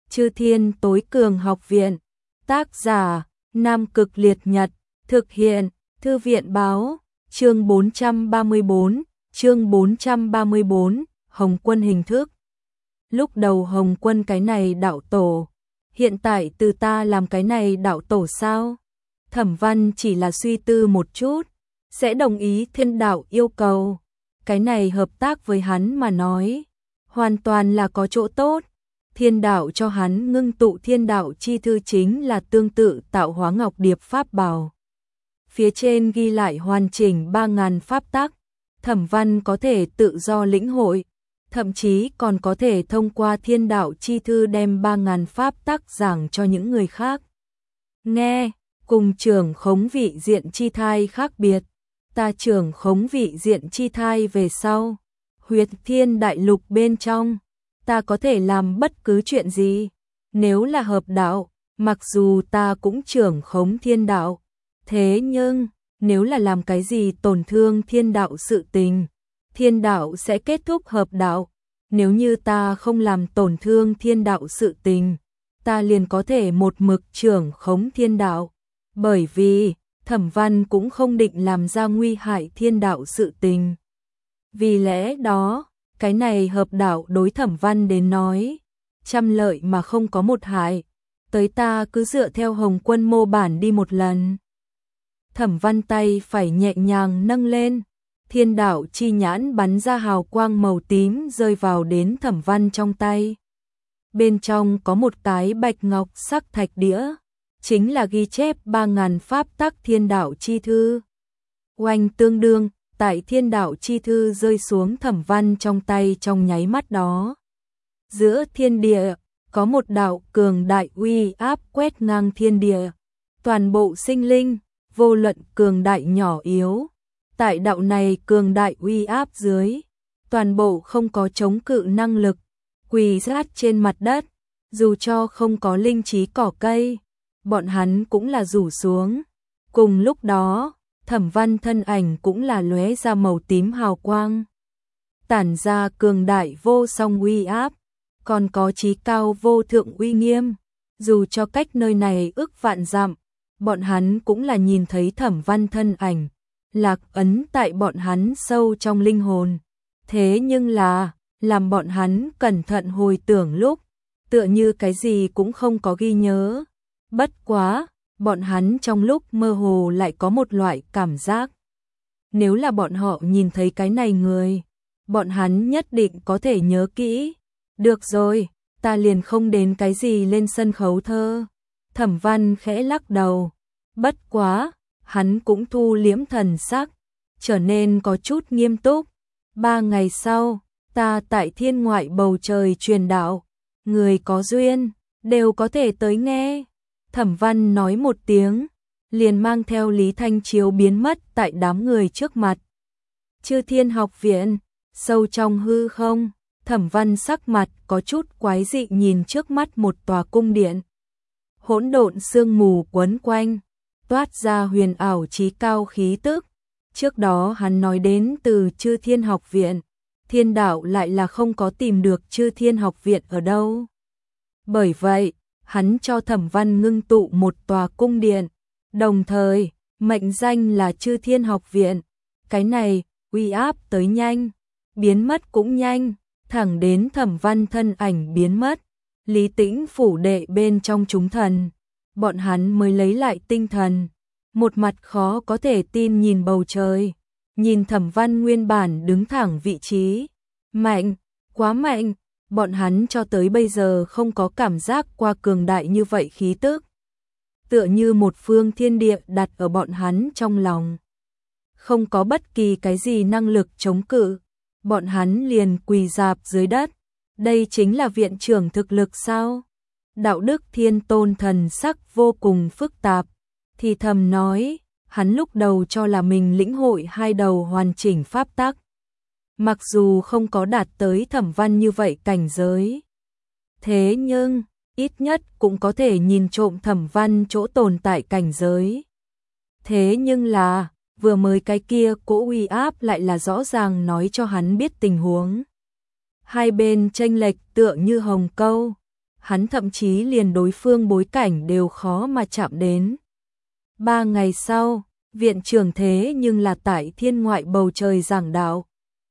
Chư Thiên Tối Cường Học Viện. Tác giả: Nam Cực Liệt Nhật. Thực hiện: Thư viện báo. Chương 434, Hồng Quân hình thức. Lúc đầu Hồng Quân cái này đạo tổ, hiện tại từ ta làm cái này đạo tổ sao? Thẩm Văn chỉ là suy tư một chút, sẽ đồng ý thiên đạo yêu cầu. Cái này hợp tác với hắn mà nói, hoàn toàn là có chỗ tốt. Thiên đạo cho hắn ngưng tụ thiên đạo chi thư chính là tương tự tạo hóa ngọc điệp pháp bảo. Phía trên ghi lại hoàn chỉnh 3.000 pháp tắc, Thẩm Văn có thể tự do lĩnh hội, thậm chí còn có thể thông qua thiên đạo chi thư đem 3.000 pháp tắc giảng cho những người khác. Nghe, cùng trưởng khống vị diện chi thai khác biệt, ta trưởng khống vị diện chi thai về sau, huyết thiên đại lục bên trong, ta có thể làm bất cứ chuyện gì. Nếu là hợp đạo, mặc dù ta cũng trưởng khống thiên đạo, thế nhưng nếu là làm cái gì tổn thương thiên đạo sự tình, thiên đạo sẽ kết thúc hợp đạo. Nếu như ta không làm tổn thương thiên đạo sự tình, ta liền có thể một mực trưởng khống thiên đạo. Bởi vì Thẩm Văn cũng không định làm ra nguy hại thiên đạo sự tình. Vì lẽ đó, cái này hợp đạo đối Thẩm Văn đến nói, trăm lợi mà không có một hại. Tới ta cứ dựa theo Hồng Quân mô bản đi một lần. Thẩm Văn tay phải nhẹ nhàng nâng lên, thiên đạo chi nhãn bắn ra hào quang màu tím rơi vào đến Thẩm Văn trong tay. Bên trong có một cái bạch ngọc sắc thạch đĩa, chính là ghi chép 3.000 pháp tắc thiên đạo chi thư. Oanh tương đương, tại thiên đạo chi thư rơi xuống Thẩm Văn trong tay trong nháy mắt đó. Giữa thiên địa, có một đạo cường đại uy áp quét ngang thiên địa. Toàn bộ sinh linh, vô luận cường đại nhỏ yếu, tại đạo này cường đại uy áp dưới, toàn bộ không có chống cự năng lực, quỳ rát trên mặt đất, dù cho không có linh trí cỏ cây, bọn hắn cũng là rủ xuống. Cùng lúc đó, Thẩm Văn thân ảnh cũng là lóe ra màu tím hào quang, tản ra cường đại vô song uy áp, còn có chí cao vô thượng uy nghiêm, dù cho cách nơi này ức vạn dặm, bọn hắn cũng là nhìn thấy Thẩm Văn thân ảnh, lạc ấn tại bọn hắn sâu trong linh hồn. Thế nhưng là, làm bọn hắn cẩn thận hồi tưởng lúc, tựa như cái gì cũng không có ghi nhớ. Bất quá, bọn hắn trong lúc mơ hồ lại có một loại cảm giác. Nếu là bọn họ nhìn thấy cái này người, bọn hắn nhất định có thể nhớ kỹ. Được rồi, ta liền không đến cái gì lên sân khấu thơ. Thẩm Văn khẽ lắc đầu. Bất quá, hắn cũng thu liễm thần sắc, trở nên có chút nghiêm túc. 3 ngày sau, ta tại thiên ngoại bầu trời truyền đạo, người có duyên, đều có thể tới nghe. Thẩm Văn nói một tiếng, liền mang theo Lý Thanh Chiếu biến mất tại đám người trước mặt. Chư Thiên Học Viện, sâu trong hư không, Thẩm Văn sắc mặt có chút quái dị nhìn trước mắt một tòa cung điện. Hỗn độn sương mù quấn quanh, toát ra huyền ảo chí cao khí tức. Trước đó hắn nói đến từ Chư Thiên Học Viện, thiên đạo lại là không có tìm được Chư Thiên Học Viện ở đâu. Bởi vậy, hắn cho Thẩm Văn ngưng tụ một tòa cung điện, đồng thời, mệnh danh là Chư Thiên Học Viện. Cái này, uy áp tới nhanh, biến mất cũng nhanh, thẳng đến Thẩm Văn thân ảnh biến mất. Lý Tĩnh phủ đệ bên trong chúng thần, bọn hắn mới lấy lại tinh thần, một mặt khó có thể tin nhìn bầu trời, nhìn Thẩm Văn nguyên bản đứng thẳng vị trí. Mạnh, quá mạnh, bọn hắn cho tới bây giờ không có cảm giác qua cường đại như vậy khí tức. Tựa như một phương thiên địa đặt ở bọn hắn trong lòng. Không có bất kỳ cái gì năng lực chống cự, bọn hắn liền quỳ rạp dưới đất. Đây chính là viện trưởng thực lực sao? Đạo Đức Thiên Tôn thần sắc vô cùng phức tạp, thì thầm nói, hắn lúc đầu cho là mình lĩnh hội 2 đầu hoàn chỉnh pháp tắc. Mặc dù không có đạt tới Thẩm Văn như vậy cảnh giới, thế nhưng, ít nhất cũng có thể nhìn trộm Thẩm Văn chỗ tồn tại cảnh giới. Thế nhưng là, vừa mới cái kia cỗ uy áp lại là rõ ràng nói cho hắn biết tình huống. Hai bên chênh lệch tựa như hồng câu. hắn thậm chí liền đối phương bối cảnh đều khó mà chạm đến. 3 ngày sau, viện trưởng thế nhưng là tại thiên ngoại bầu trời giảng đạo.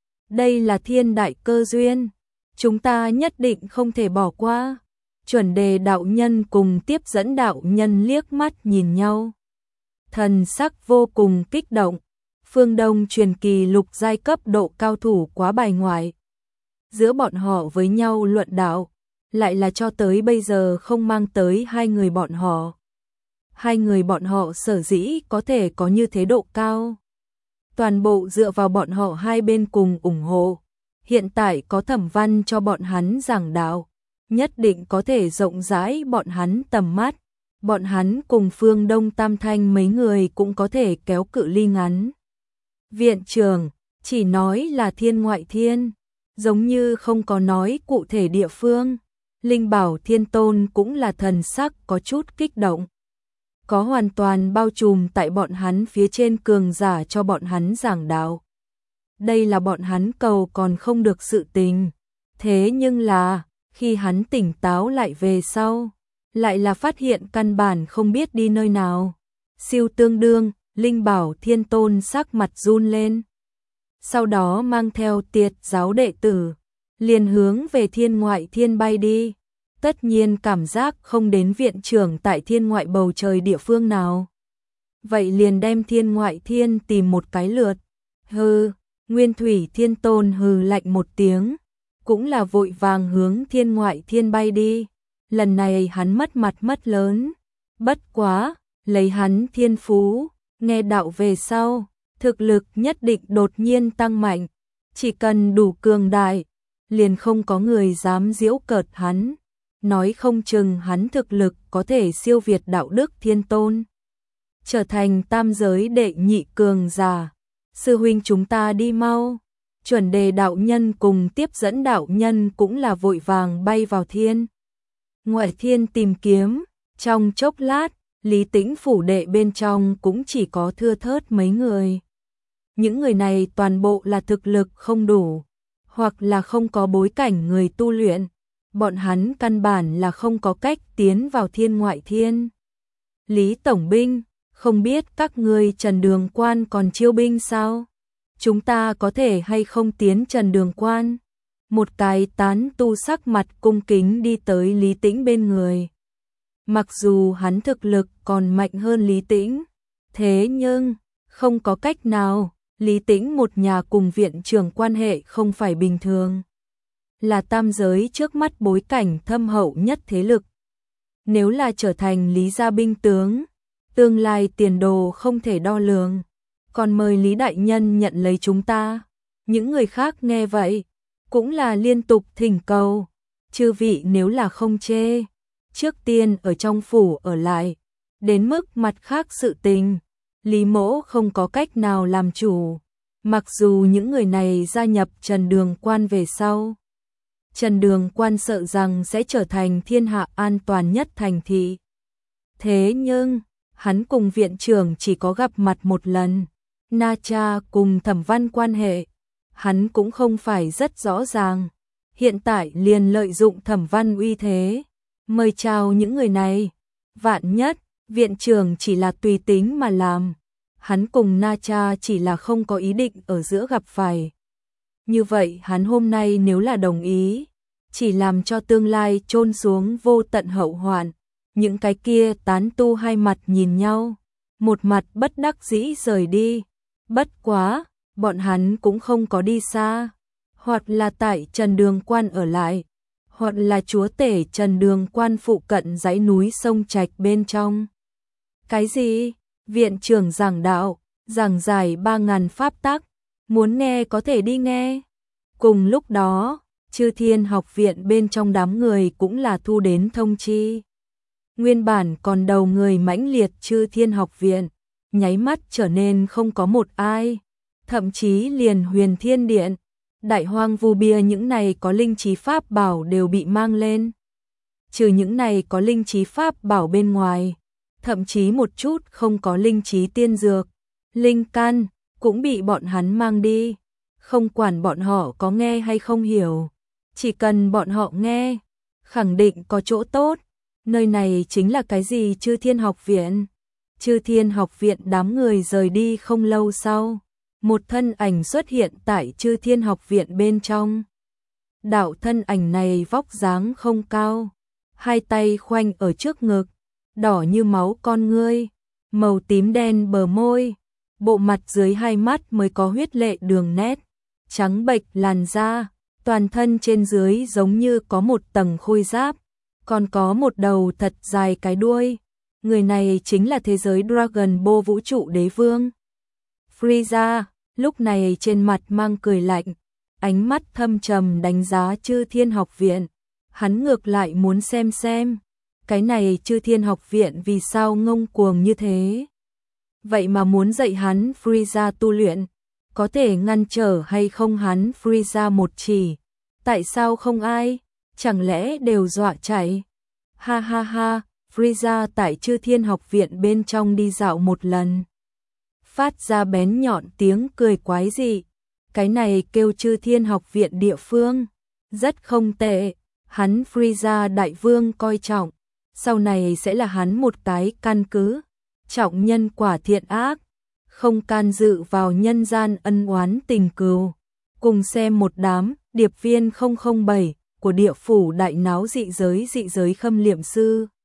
Đây là thiên đại cơ duyên, chúng ta nhất định không thể bỏ qua. Chuẩn đề đạo nhân cùng tiếp dẫn đạo nhân liếc mắt nhìn nhau. Thần sắc vô cùng kích động, phương Đông truyền kỳ lục giai cấp độ cao thủ quá bài ngoại. Giữa bọn họ với nhau luận đạo, lại là cho tới bây giờ không mang tới hai người bọn họ. Hai người bọn họ sở dĩ có thể có như thế độ cao. Toàn bộ dựa vào bọn họ hai bên cùng ủng hộ. Hiện tại có Thẩm Văn cho bọn hắn giảng đạo, nhất định có thể rộng rãi bọn hắn tầm mắt. Bọn hắn cùng phương Đông Tam Thanh mấy người cũng có thể kéo cự ly ngắn. Viện trưởng chỉ nói là thiên ngoại thiên, giống như không có nói cụ thể địa phương. Linh Bảo Thiên Tôn cũng là thần sắc có chút kích động. Có hoàn toàn bao trùm tại bọn hắn phía trên cường giả cho bọn hắn giảng đạo. Đây là bọn hắn cầu còn không được sự tình. Thế nhưng là, khi hắn tỉnh táo lại về sau, lại là phát hiện căn bản không biết đi nơi nào. Siêu tương đương, Linh Bảo Thiên Tôn sắc mặt run lên. Sau đó mang theo Tiệt giáo đệ tử, liền hướng về thiên ngoại thiên bay đi. Tất nhiên cảm giác không đến viện trưởng tại thiên ngoại bầu trời địa phương nào. Vậy liền đem thiên ngoại thiên tìm một cái lượt. Hừ, Nguyên Thủy Thiên Tôn hừ lạnh một tiếng, cũng là vội vàng hướng thiên ngoại thiên bay đi. Lần này hắn mất mặt mất lớn. Bất quá, lấy hắn thiên phú, nghe đạo về sau, thực lực nhất định đột nhiên tăng mạnh. Chỉ cần đủ cường đại, liền không có người dám giễu cợt hắn. Nói không chừng hắn thực lực có thể siêu việt đạo đức thiên tôn, trở thành tam giới đệ nhị cường giả. Sư huynh chúng ta đi mau. Chuẩn đề đạo nhân cùng tiếp dẫn đạo nhân cũng là vội vàng bay vào thiên ngoại thiên tìm kiếm. Trong chốc lát, Lý Tĩnh phủ đệ bên trong cũng chỉ có thưa thớt mấy người. Những người này toàn bộ là thực lực không đủ, hoặc là không có bối cảnh người tu luyện. Bọn hắn căn bản là không có cách tiến vào thiên ngoại thiên. Lý Tổng binh, không biết các ngươi Trần Đường Quan còn chiêu binh sao? Chúng ta có thể hay không tiến Trần Đường Quan? Một cái tán tu sắc mặt cung kính đi tới Lý Tĩnh bên người. Mặc dù hắn thực lực còn mạnh hơn Lý Tĩnh, thế nhưng không có cách nào, Lý Tĩnh một nhà cùng viện trưởng quan hệ không phải bình thường. Là tam giới trước mắt bối cảnh thâm hậu nhất thế lực. Nếu là trở thành Lý gia binh tướng, tương lai tiền đồ không thể đo lường. Còn mời Lý đại nhân nhận lấy chúng ta. Những người khác nghe vậy, cũng là liên tục thỉnh cầu. Chư vị nếu là không chê, trước tiên ở trong phủ ở lại. Đến mức mặt khác sự tình, Lý mỗ không có cách nào làm chủ. Mặc dù những người này gia nhập Trần Đường Quan về sau, Trần Đường Quan sợ rằng sẽ trở thành thiên hạ an toàn nhất thành thị. Thế nhưng, hắn cùng viện trưởng chỉ có gặp mặt một lần. Na Cha cùng Thẩm Văn quan hệ, hắn cũng không phải rất rõ ràng. Hiện tại liền lợi dụng Thẩm Văn uy thế, mời chào những người này. Vạn nhất, viện trưởng chỉ là tùy tính mà làm. Hắn cùng Na Cha chỉ là không có ý định ở giữa gặp phải. Như vậy hắn hôm nay nếu là đồng ý, chỉ làm cho tương lai chôn xuống vô tận hậu hoạn. Những cái kia tán tu hai mặt nhìn nhau, một mặt bất đắc dĩ rời đi. Bất quá, bọn hắn cũng không có đi xa, hoặc là tại Trần Đường Quan ở lại, hoặc là chúa tể Trần Đường Quan phụ cận dãy núi sông Trạch bên trong. Cái gì? Viện trưởng giảng đạo, giảng giải 3000 pháp tắc, muốn nghe có thể đi nghe. Cùng lúc đó, Chư Thiên học viện bên trong đám người cũng là thu đến thông chi. Nguyên bản còn đầu người mãnh liệt Chư Thiên học viện, nháy mắt trở nên không có một ai, thậm chí liền Huyền Thiên Điện, Đại Hoang Vu Bia những này có linh trí pháp bảo đều bị mang lên. Trừ những này có linh trí pháp bảo bên ngoài, thậm chí một chút không có linh trí tiên dược, linh căn cũng bị bọn hắn mang đi. Không quản bọn họ có nghe hay không hiểu, chỉ cần bọn họ nghe, khẳng định có chỗ tốt. Nơi này chính là cái gì Chư Thiên Học Viện? Chư Thiên Học Viện đám người rời đi không lâu sau, một thân ảnh xuất hiện tại Chư Thiên Học Viện bên trong. Đạo thân ảnh này vóc dáng không cao, hai tay khoanh ở trước ngực, đỏ như máu con ngươi, màu tím đen bờ môi, bộ mặt dưới hai mắt mới có huyết lệ đường nét, trắng bệch làn da, toàn thân trên dưới giống như có một tầng khôi giáp, còn có một đầu thật dài cái đuôi. Người này chính là thế giới Dragon Ball vũ trụ đế vương. Frieza, lúc này trên mặt mang cười lạnh, ánh mắt thâm trầm đánh giá Chư Thiên Học Viện. Hắn ngược lại muốn xem, cái này Chư Thiên Học Viện vì sao ngông cuồng như thế. Vậy mà muốn dạy hắn Frieza tu luyện, có thể ngăn trở hay không hắn Frieza một chỉ. Tại sao không ai, chẳng lẽ đều dọa chạy? Ha ha ha, Frieza tại Chư Thiên Học Viện bên trong đi dạo một lần, phát ra bén nhọn tiếng cười quái dị. Cái này kêu Chư Thiên Học Viện địa phương, rất không tệ, hắn Frieza đại vương coi trọng, sau này sẽ là hắn một cái căn cứ, trọng nhân quả thiện ác, không can dự vào nhân gian ân oán tình cừu. Cùng xem một đám điệp viên 007 của địa phủ đại náo dị giới khâm liệm sư.